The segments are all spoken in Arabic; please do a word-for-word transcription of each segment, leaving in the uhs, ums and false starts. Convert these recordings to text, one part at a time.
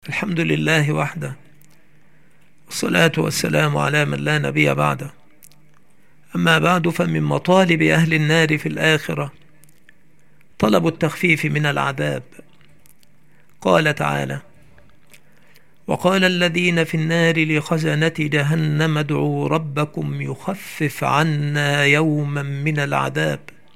الحمد لله وحده، والصلاة والسلام على من لا نبي بعده. أما بعد، فمن مطالب أهل النار في الآخرة طلب التخفيف من العذاب. قال تعالى: وقال الذين في النار لخزنة جهنم ادعوا ربكم يخفف عنا يوما من العذاب.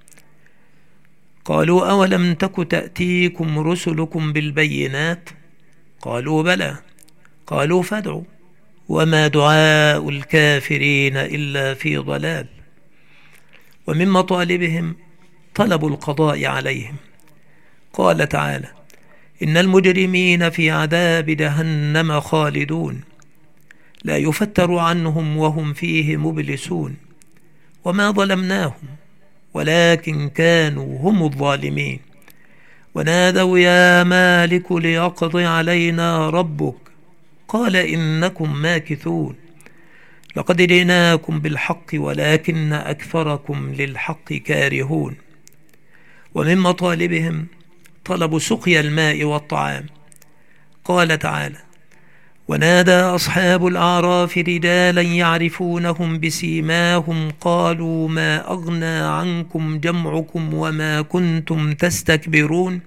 قالوا أولم تك تأتيكم رسلكم بالبينات؟ قالوا بلى. قالوا فادعوا وما دعاء الكافرين إلا في ضلال. ومن مطالبهم طلب القضاء عليهم. قال تعالى: إن المجرمين في عذاب جهنم خالدون لا يفتر عنهم وهم فيه مبلسون وما ظلمناهم ولكن كانوا هم الظالمين. ونادوا يا مالك ليقض علينا ربك قال إنكم ماكثون لقد جئناكم بالحق ولكن أكثركم للحق كارهون. ومن مطالبهم طلب سقيا الماء والطعام. قال تعالى: ونادى أصحاب الأعراف رجالا يعرفونهم بسيماهم قالوا ما أغنى عنكم جمعكم وما كنتم تستكبرون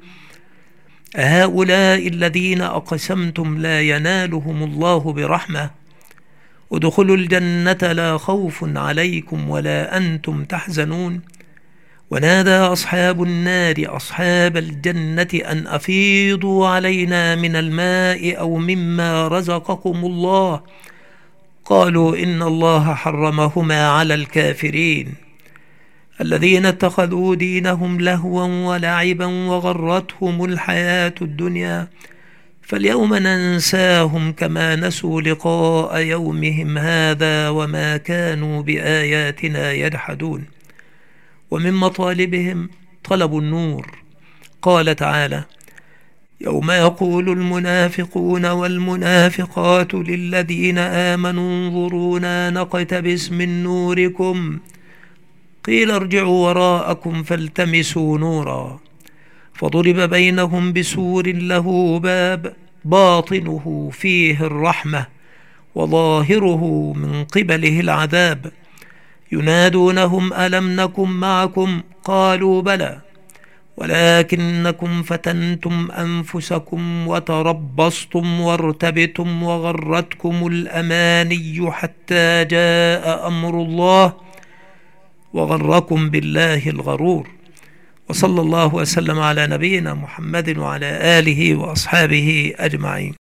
أهؤلاء الذين أقسمتم لا ينالهم الله برحمة ادخلوا الجنة لا خوف عليكم ولا أنتم تحزنون. ونادى أصحاب النار أصحاب الجنة أن أفيضوا علينا من الماء أو مما رزقكم الله قالوا إن الله حرمهما على الكافرين الذين اتخذوا دينهم لهوا ولعبا وغرتهم الحياة الدنيا فاليوم ننساهم كما نسوا لقاء يومهم هذا وما كانوا بآياتنا يجحدون. ومن مطالبهم طلب النور. قال تعالى: يوم يقول المنافقون والمنافقات للذين آمنوا انظرونا نقتبس من نوركم قيل ارجعوا وراءكم فالتمسوا نورا فضرب بينهم بسور له باب باطنه فيه الرحمة وظاهره من قبله العذاب ينادونهم ألم نكن معكم قالوا بلى ولكنكم فتنتم أنفسكم وتربصتم وارتبتم وغرتكم الأماني حتى جاء أمر الله وغركم بالله الغرور. وصلى الله وسلم على نبينا محمد وعلى آله وأصحابه أجمعين.